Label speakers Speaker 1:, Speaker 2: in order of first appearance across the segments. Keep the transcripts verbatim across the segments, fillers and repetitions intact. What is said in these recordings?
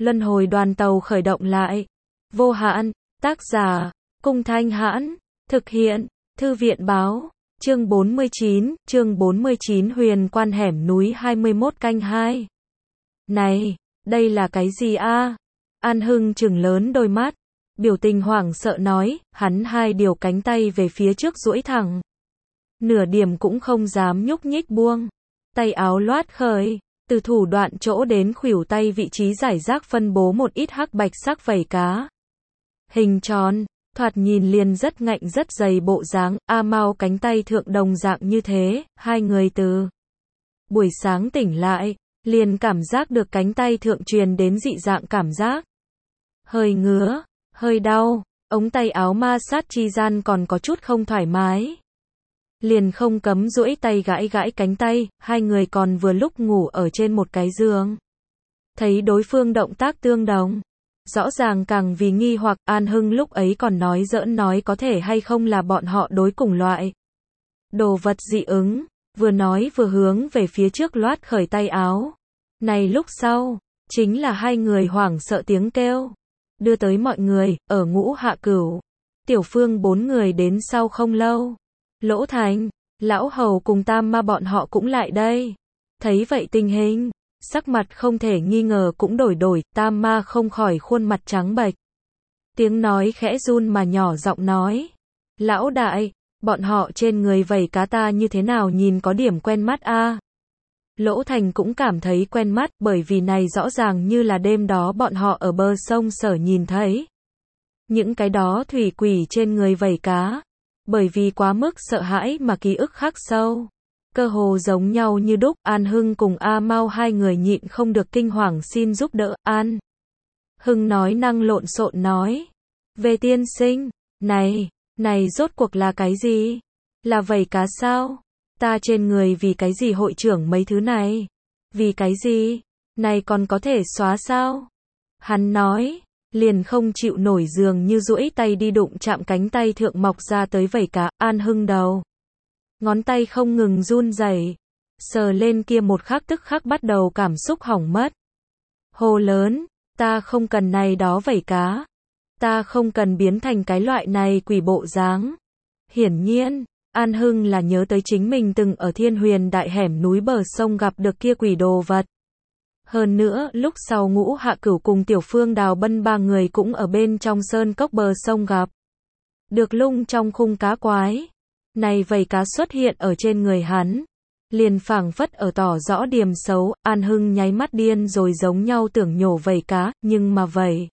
Speaker 1: Luân hồi đoàn tàu khởi động lại. Vô hạn, tác giả, Cung Thanh Hãn, thực hiện, Thư viện Báo, chương bốn mươi chín, chương bốn mươi chín Huyền Quan hẻm núi hai mươi mốt canh hai. Này, đây là cái gì a? An Hưng trừng lớn đôi mắt, biểu tình hoảng sợ nói, hắn hai điều cánh tay về phía trước duỗi thẳng. Nửa điểm cũng không dám nhúc nhích buông. Tay áo loát khởi, từ thủ đoạn chỗ đến khuỷu tay vị trí giải rác phân bố một ít hắc bạch sắc vảy cá. Hình tròn, thoạt nhìn liền rất ngạnh rất dày bộ dáng, A Mao cánh tay thượng đồng dạng như thế, hai người từ buổi sáng tỉnh lại, liền cảm giác được cánh tay thượng truyền đến dị dạng cảm giác. Hơi ngứa, hơi đau, ống tay áo ma sát chi gian còn có chút không thoải mái. Liền không cấm duỗi tay gãi gãi cánh tay, hai người còn vừa lúc ngủ ở trên một cái giường. Thấy đối phương động tác tương đồng, rõ ràng càng vì nghi hoặc, An Hưng lúc ấy còn nói giỡn nói có thể hay không là bọn họ đối cùng loại đồ vật dị ứng, vừa nói vừa hướng về phía trước loát khởi tay áo. Này lúc sau, chính là hai người hoảng sợ tiếng kêu, đưa tới mọi người, ở Ngũ Hạ Cửu, Tiểu Phương bốn người đến sau không lâu. Lỗ Thành, Lão Hầu cùng Tam Ma bọn họ cũng lại đây. Thấy vậy tình hình, sắc mặt không thể nghi ngờ cũng đổi đổi, Tam Ma không khỏi khuôn mặt trắng bệch. Tiếng nói khẽ run mà nhỏ giọng nói. Lão đại, bọn họ trên người vảy cá ta như thế nào nhìn có điểm quen mắt a. Lỗ Thành cũng cảm thấy quen mắt, bởi vì này rõ ràng như là đêm đó bọn họ ở bờ sông Sở nhìn thấy. Những cái đó thủy quỷ trên người vảy cá. Bởi vì quá mức sợ hãi mà ký ức khắc sâu. Cơ hồ giống nhau như đúc, An Hưng cùng A Mao hai người nhịn không được kinh hoàng xin giúp đỡ. An Hưng nói năng lộn xộn nói. Về tiên sinh, này, này rốt cuộc là cái gì? Là vảy cá sao? Ta trên người vì cái gì hội trưởng mấy thứ này? Vì cái gì? Này còn có thể xóa sao? Hắn nói. Liền không chịu nổi dường như duỗi tay đi đụng chạm cánh tay thượng mọc ra tới vảy cá. An Hưng đầu ngón tay không ngừng run rẩy, sờ lên kia một khắc tức khắc bắt đầu cảm xúc hỏng mất. Hồ lớn, ta không cần này đó vảy cá, ta không cần biến thành cái loại này quỷ bộ dáng. Hiển nhiên, An Hưng là nhớ tới chính mình từng ở Thiên Huyền đại hẻm núi bờ sông gặp được kia quỷ đồ vật. Hơn nữa, lúc sau Ngũ Hạ Cửu cùng Tiểu Phương Đào Bân ba người cũng ở bên trong sơn cốc bờ sông gặp được lung trong khung cá quái. Này vảy cá xuất hiện ở trên người hắn, liền phảng phất ở tỏ rõ điểm xấu. An Hưng nháy mắt điên rồi giống nhau tưởng nhổ vảy cá, nhưng mà vảy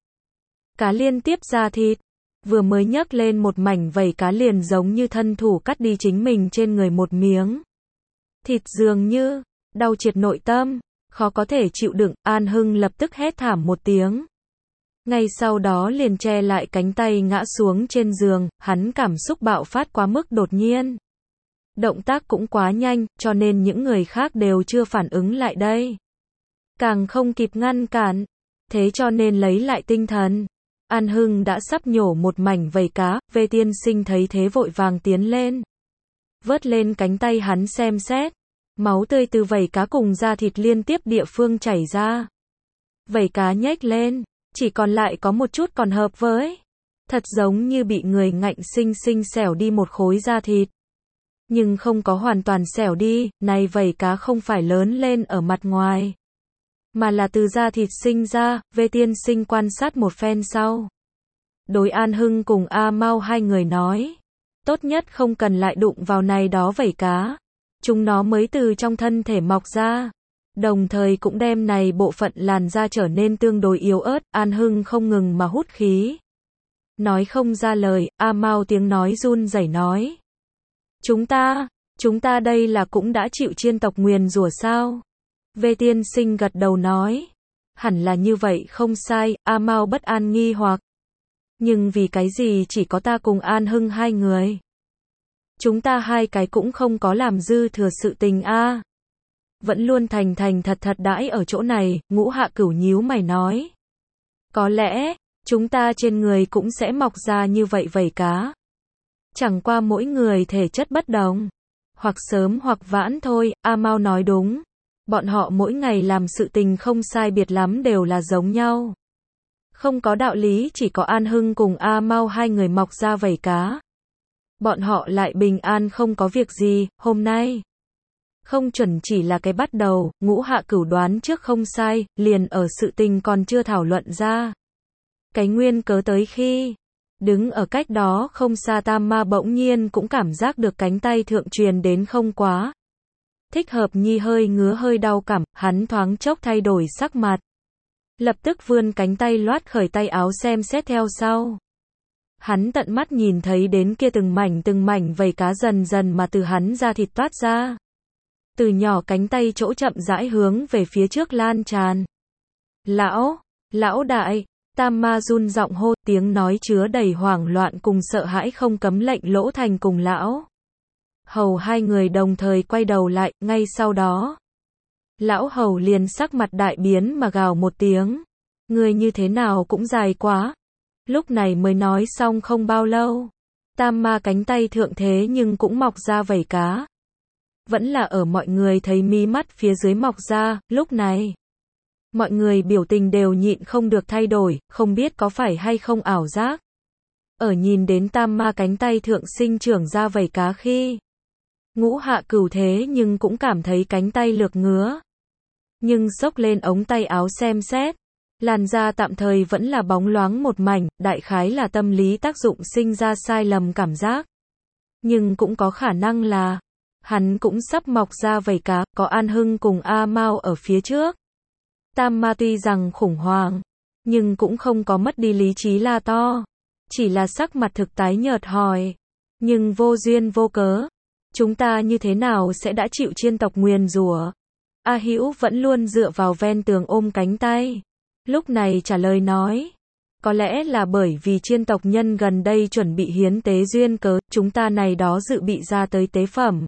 Speaker 1: cá liên tiếp ra thịt, vừa mới nhấc lên một mảnh vảy cá liền giống như thân thủ cắt đi chính mình trên người một miếng thịt, dường như đau triệt nội tâm. Khó có thể chịu đựng, An Hưng lập tức hét thảm một tiếng. Ngay sau đó liền che lại cánh tay ngã xuống trên giường, hắn cảm xúc bạo phát quá mức đột nhiên. Động tác cũng quá nhanh, cho nên những người khác đều chưa phản ứng lại đây. Càng không kịp ngăn cản. Thế cho nên lấy lại tinh thần. An Hưng đã sắp nhổ một mảnh vảy cá, Về tiên sinh thấy thế vội vàng tiến lên. Vớt lên cánh tay hắn xem xét. Máu tươi từ vảy cá cùng da thịt liên tiếp địa phương chảy ra. Vảy cá nhếch lên, chỉ còn lại có một chút còn hợp với. Thật giống như bị người ngạnh sinh sinh xẻo đi một khối da thịt. Nhưng không có hoàn toàn xẻo đi, này vảy cá không phải lớn lên ở mặt ngoài. Mà là từ da thịt sinh ra, Về tiên sinh quan sát một phen sau. Đối An Hưng cùng A Mao hai người nói. Tốt nhất không cần lại đụng vào này đó vảy cá. Chúng nó mới từ trong thân thể mọc ra. Đồng thời cũng đem này bộ phận làn da trở nên tương đối yếu ớt. An Hưng không ngừng mà hút khí. Nói không ra lời, A Mao tiếng nói run rẩy nói. Chúng ta, chúng ta đây là cũng đã chịu chiên tộc nguyền rủa sao? Về tiên sinh gật đầu nói. Hẳn là như vậy không sai, A Mao bất an nghi hoặc. Nhưng vì cái gì chỉ có ta cùng An Hưng hai người? Chúng ta hai cái cũng không có làm dư thừa sự tình a. À. Vẫn luôn thành thành thật thật đãi ở chỗ này, Ngũ Hạ Cửu nhíu mày nói. Có lẽ, chúng ta trên người cũng sẽ mọc ra như vậy vảy cá. Chẳng qua mỗi người thể chất bất đồng. Hoặc sớm hoặc vãn thôi, A Mao nói đúng. Bọn họ mỗi ngày làm sự tình không sai biệt lắm đều là giống nhau. Không có đạo lý chỉ có An Hưng cùng A Mau hai người mọc ra vảy cá. Bọn họ lại bình an không có việc gì, hôm nay. Không chuẩn chỉ là cái bắt đầu, Ngũ Hạ Cửu đoán trước không sai, liền ở sự tình còn chưa thảo luận ra. Cái nguyên cớ tới khi đứng ở cách đó không xa Tam Ma bỗng nhiên cũng cảm giác được cánh tay thượng truyền đến không quá. Thích Hợp Nhi hơi ngứa hơi đau cảm, hắn thoáng chốc thay đổi sắc mặt. Lập tức vươn cánh tay loát khởi tay áo xem xét theo sau. Hắn tận mắt nhìn thấy đến kia từng mảnh từng mảnh vảy cá dần dần mà từ hắn ra thịt toát ra. Từ nhỏ cánh tay chỗ chậm rãi hướng về phía trước lan tràn. Lão, lão đại, Tam Ma run giọng hô, tiếng nói chứa đầy hoảng loạn cùng sợ hãi không cấm lệnh Lỗ Thành cùng lão Hầu hai người đồng thời quay đầu lại, ngay sau đó. Lão Hầu liền sắc mặt đại biến mà gào một tiếng. Người như thế nào cũng dài quá. Lúc này mới nói xong không bao lâu. Tam Ma cánh tay thượng thế nhưng cũng mọc ra vảy cá. Vẫn là ở mọi người thấy mí mắt phía dưới mọc ra, lúc này. Mọi người biểu tình đều nhịn không được thay đổi, không biết có phải hay không ảo giác. Ở nhìn đến Tam Ma cánh tay thượng sinh trưởng ra vảy cá khi. Ngũ Hạ Cửu thế nhưng cũng cảm thấy cánh tay lược ngứa. Nhưng xốc lên ống tay áo xem xét. Làn da tạm thời vẫn là bóng loáng một mảnh, đại khái là tâm lý tác dụng sinh ra sai lầm cảm giác. Nhưng cũng có khả năng là hắn cũng sắp mọc ra vảy cá, có An Hưng cùng A Mau ở phía trước. Tam Ma tuy rằng khủng hoảng, nhưng cũng không có mất đi lý trí la to. Chỉ là sắc mặt thực tái nhợt hỏi. Nhưng vô duyên vô cớ. Chúng ta như thế nào sẽ đã chịu chiên tộc nguyền rủa? A Hữu vẫn luôn dựa vào ven tường ôm cánh tay. Lúc này trả lời nói. Có lẽ là bởi vì chiên tộc nhân gần đây chuẩn bị hiến tế duyên cớ, chúng ta này đó dự bị ra tới tế phẩm.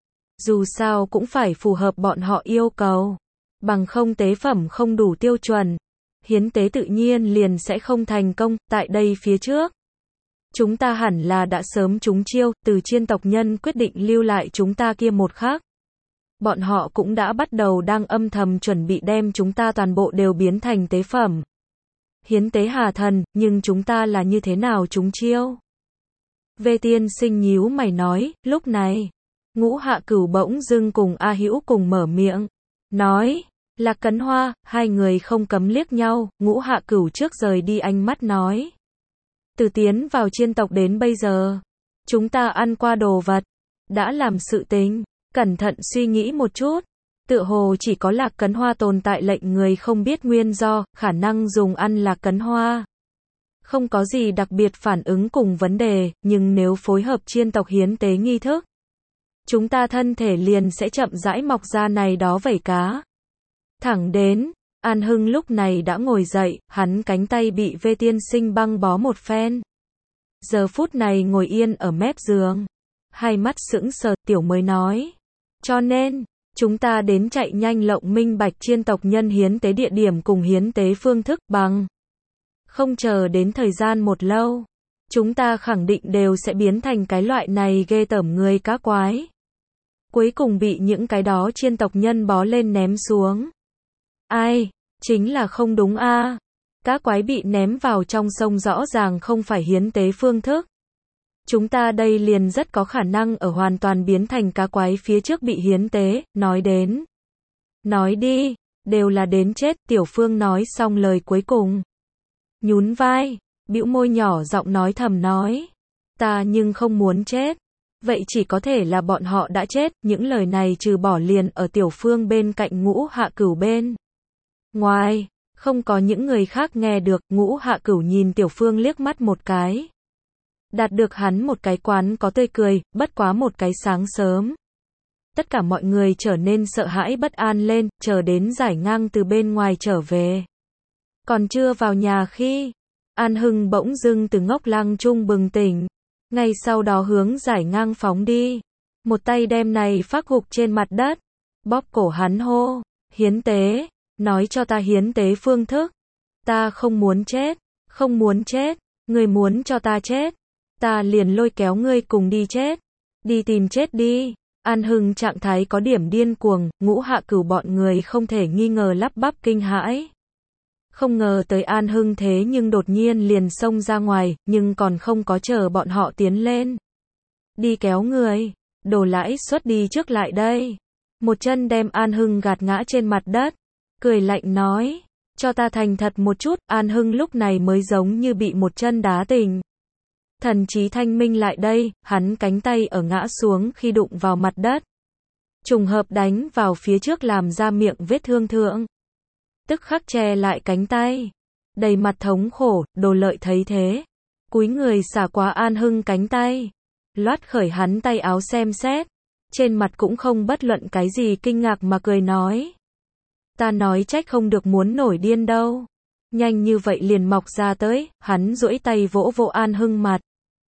Speaker 1: Dù sao cũng phải phù hợp bọn họ yêu cầu. Bằng không tế phẩm không đủ tiêu chuẩn. Hiến tế tự nhiên liền sẽ không thành công, tại đây phía trước. Chúng ta hẳn là đã sớm trúng chiêu, từ chiên tộc nhân quyết định lưu lại chúng ta kia một khắc. Bọn họ cũng đã bắt đầu đang âm thầm chuẩn bị đem chúng ta toàn bộ đều biến thành tế phẩm. Hiến tế Hà Thần, nhưng chúng ta là như thế nào trúng chiêu? Vê Tiên Sinh nhíu mày nói, lúc này, Ngũ Hạ Cửu bỗng dưng cùng A Hữu cùng mở miệng, nói, Lạc Cấn Hoa, hai người không cấm liếc nhau, Ngũ Hạ Cửu trước rời đi ánh mắt nói. Từ tiến vào chiên tộc đến bây giờ, chúng ta ăn qua đồ vật, đã làm sự tình, cẩn thận suy nghĩ một chút, tựa hồ chỉ có Lạc Cấn Hoa tồn tại lệnh người không biết nguyên do, khả năng dùng ăn Lạc Cấn Hoa. Không có gì đặc biệt phản ứng cùng vấn đề, nhưng nếu phối hợp chiên tộc hiến tế nghi thức, chúng ta thân thể liền sẽ chậm rãi mọc ra này đó vảy cá. Thẳng đến, An Hưng lúc này đã ngồi dậy, hắn cánh tay bị Vê Tiên Sinh băng bó một phen. Giờ phút này ngồi yên ở mép giường. Hai mắt sững sờ, tiểu mới nói. Cho nên, chúng ta đến chạy nhanh lộng minh bạch chiên tộc nhân hiến tế địa điểm cùng hiến tế phương thức bằng. Không chờ đến thời gian một lâu. Chúng ta khẳng định đều sẽ biến thành cái loại này ghê tởm người cá quái. Cuối cùng bị những cái đó chiên tộc nhân bó lên ném xuống. Ai? Chính là không đúng a. À. Cá quái bị ném vào trong sông rõ ràng không phải hiến tế phương thức. Chúng ta đây liền rất có khả năng ở hoàn toàn biến thành cá quái phía trước bị hiến tế, nói đến. Nói đi, đều là đến chết, Tiểu Phương nói xong lời cuối cùng. Nhún vai, bĩu môi nhỏ giọng nói thầm nói. Ta nhưng không muốn chết. Vậy chỉ có thể là bọn họ đã chết, những lời này trừ bỏ liền ở Tiểu Phương bên cạnh Ngũ Hạ Cửu bên. Ngoài, không có những người khác nghe được, Ngũ Hạ Cửu nhìn Tiểu Phương liếc mắt một cái. Đạt được hắn một cái quán có tươi cười, bất quá một cái sáng sớm. Tất cả mọi người trở nên sợ hãi bất an lên, chờ đến Giải Ngang từ bên ngoài trở về. Còn chưa vào nhà khi, An Hưng bỗng dưng từ ngốc lăng chung bừng tỉnh. Ngay sau đó hướng Giải Ngang phóng đi. Một tay đem này phác gục trên mặt đất. Bóp cổ hắn hô. Hiến tế. Nói cho ta hiến tế phương thức. Ta không muốn chết. Không muốn chết. Ngươi muốn cho ta chết. Ta liền lôi kéo ngươi cùng đi chết. Đi tìm chết đi. An Hưng trạng thái có điểm điên cuồng. Ngũ Hạ Cửu bọn người không thể nghi ngờ lắp bắp kinh hãi. Không ngờ tới An Hưng thế nhưng đột nhiên liền xông ra ngoài, nhưng còn không có chờ bọn họ tiến lên. Đi kéo người, Đồ Lãi Suất đi trước lại đây. Một chân đem An Hưng gạt ngã trên mặt đất, cười lạnh nói, cho ta thành thật một chút. An Hưng lúc này mới giống như bị một chân đá tỉnh. Thần trí thanh minh lại đây, hắn cánh tay ở ngã xuống khi đụng vào mặt đất. Trùng hợp đánh vào phía trước làm ra miệng vết thương thượng. Tức khắc che lại cánh tay. Đầy mặt thống khổ, Đồ Lợi thấy thế. Cúi người xả qua An Hưng cánh tay. Loát khởi hắn tay áo xem xét. Trên mặt cũng không bất luận cái gì kinh ngạc mà cười nói. Ta nói trách không được muốn nổi điên đâu. Nhanh như vậy liền mọc ra tới, hắn duỗi tay vỗ vỗ An Hưng mặt.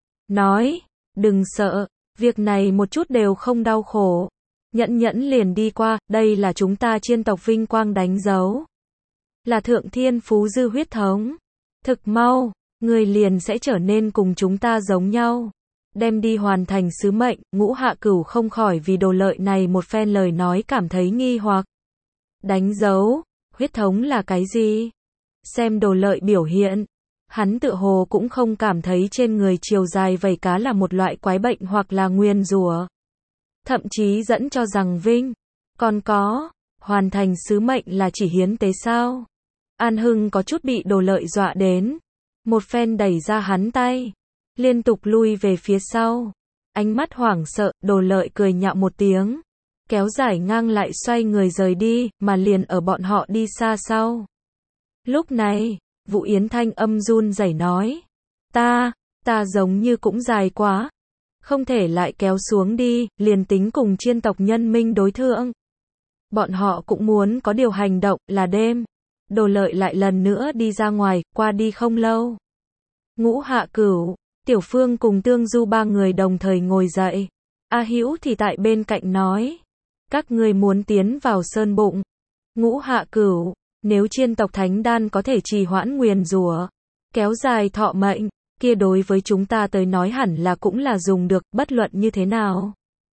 Speaker 1: Nói, đừng sợ, việc này một chút đều không đau khổ. Nhẫn nhẫn liền đi qua, đây là chúng ta chiên tộc vinh quang đánh dấu. Là thượng thiên phú dư huyết thống. Thực mau, người liền sẽ trở nên cùng chúng ta giống nhau. Đem đi hoàn thành sứ mệnh. Ngũ Hạ Cửu không khỏi vì Đồ Lợi này một phen lời nói cảm thấy nghi hoặc. Đánh dấu, huyết thống là cái gì? Xem Đồ Lợi biểu hiện. Hắn tự hồ cũng không cảm thấy trên người chiều dài vảy cá là một loại quái bệnh hoặc là nguyền rủa. Thậm chí dẫn cho rằng vinh. Còn có, hoàn thành sứ mệnh là chỉ hiến tế sao? An Hưng có chút bị Đồ Lợi dọa đến. Một phen đẩy ra hắn tay. Liên tục lui về phía sau. Ánh mắt hoảng sợ, Đồ Lợi cười nhạo một tiếng. Kéo giải ngang lại xoay người rời đi, mà liền ở bọn họ đi xa sau. Lúc này, Vũ Yến thanh âm run rẩy nói. Ta, ta giống như cũng dài quá. Không thể lại kéo xuống đi, liền tính cùng chiên tộc nhân minh đối thượng. Bọn họ cũng muốn có điều hành động, là đêm. Đồ Lợi lại lần nữa đi ra ngoài, qua đi không lâu. Ngũ Hạ Cửu, Tiểu Phương cùng Tương Du ba người đồng thời ngồi dậy. A Hữu thì tại bên cạnh nói. Các ngươi muốn tiến vào sơn bụng. Ngũ Hạ Cửu, nếu chiên tộc thánh đan có thể trì hoãn nguyền rủa, kéo dài thọ mệnh, kia đối với chúng ta tới nói hẳn là cũng là dùng được, bất luận như thế nào.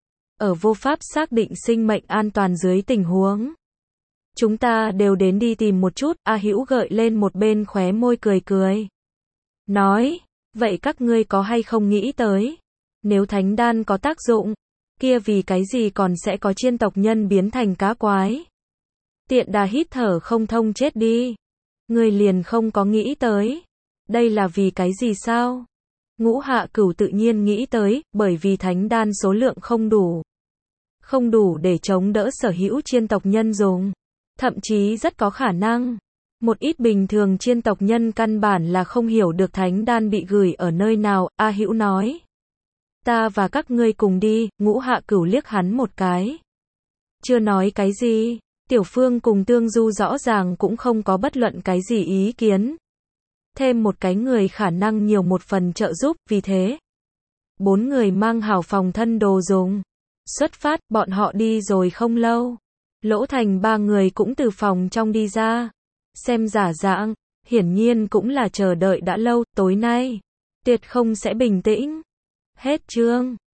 Speaker 1: Ở vô pháp xác định sinh mệnh an toàn dưới tình huống. Chúng ta đều đến đi tìm một chút. A Hữu gợi lên một bên khóe môi cười cười. Nói, vậy các ngươi có hay không nghĩ tới, nếu thánh đan có tác dụng, kia vì cái gì còn sẽ có chiên tộc nhân biến thành cá quái? Tiện đà hít thở không thông chết đi. Ngươi liền không có nghĩ tới. Đây là vì cái gì sao? Ngũ Hạ Cửu tự nhiên nghĩ tới, bởi vì thánh đan số lượng không đủ. Không đủ để chống đỡ sở hữu chiên tộc nhân dùng. Thậm chí rất có khả năng. Một ít bình thường chiên tộc nhân căn bản là không hiểu được thánh đan bị gửi ở nơi nào. A Hữu nói. Ta và các ngươi cùng đi. Ngũ Hạ Cửu liếc hắn một cái. Chưa nói cái gì. Tiểu Phương cùng Tương Du rõ ràng cũng không có bất luận cái gì ý kiến. Thêm một cái người khả năng nhiều một phần trợ giúp, vì thế. Bốn người mang hảo phòng thân đồ dùng. Xuất phát, bọn họ đi rồi không lâu. Lỗ Thành ba người cũng từ phòng trong đi ra. Xem giả dạng, hiển nhiên cũng là chờ đợi đã lâu, tối nay. Tuyệt không sẽ bình tĩnh. Hết chương.